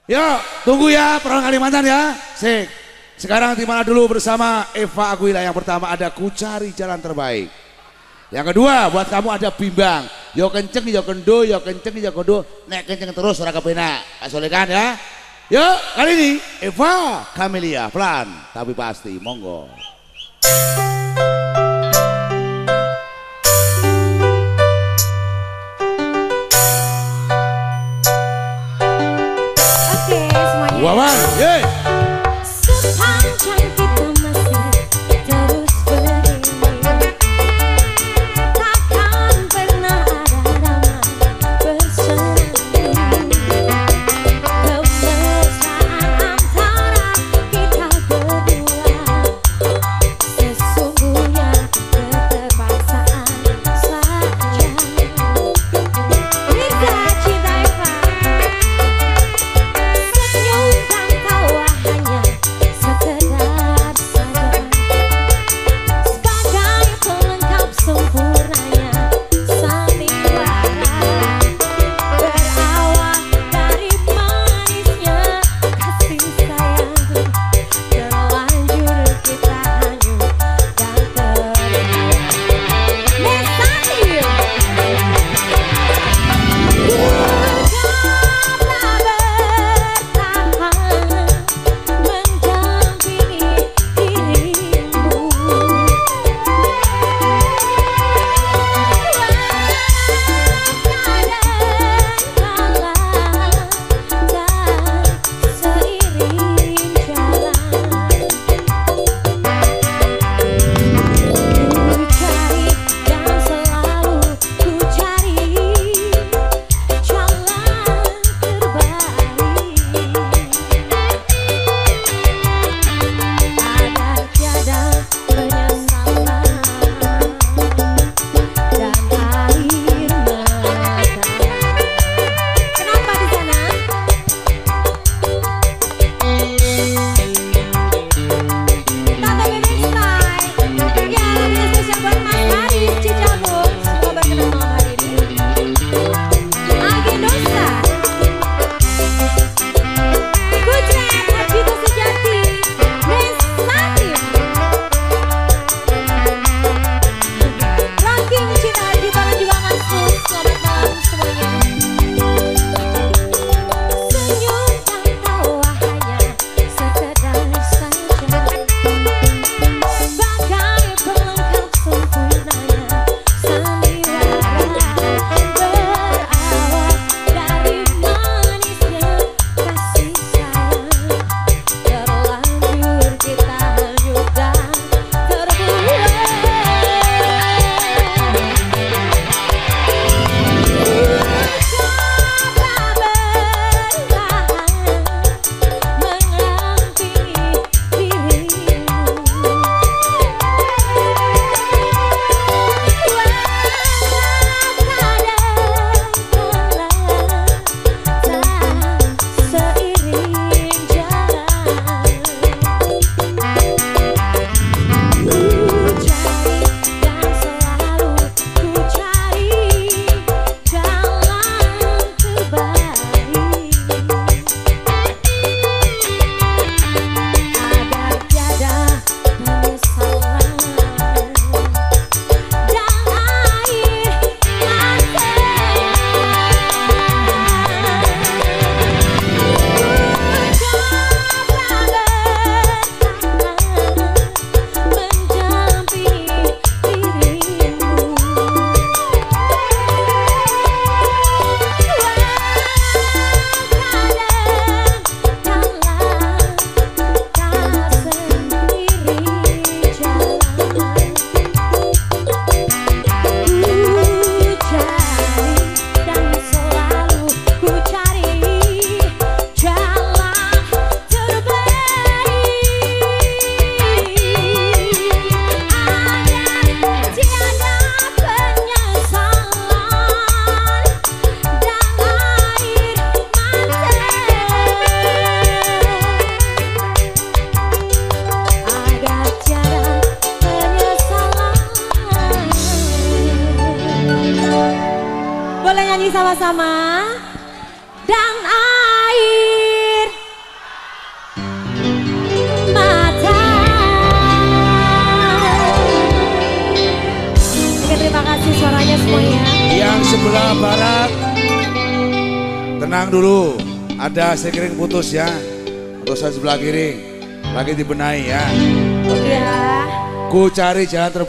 Yuk, tunggu ya perang Kalimantan ya. Sik. Sekarang di mana dulu bersama Eva Aguila. Yang pertama ada Ku Cari Jalan Terbaik. Yang kedua buat kamu ada Bimbang. Yo kenceng, yo kendo, yo kenceng, yo kendo. Nek kenceng terus ora kepenak. Pak Solekan ya. Yuk, kali ini Eva Camelia pelan tapi pasti. Monggo. Wawan, ye. Sepanjang kita masih terus beriring, takkan pernah ada damai bersemi. Kemesraan antara kita berdua sesungguhnya keterpaksaan saja. Kita cinta Eva. Senyum dan tawa sebelah barat. Tenang dulu, ada sekring putus ya. Untuk saya sebelah kiri, lagi dibenahi ya. Ya. Ku cari jalan terbaik.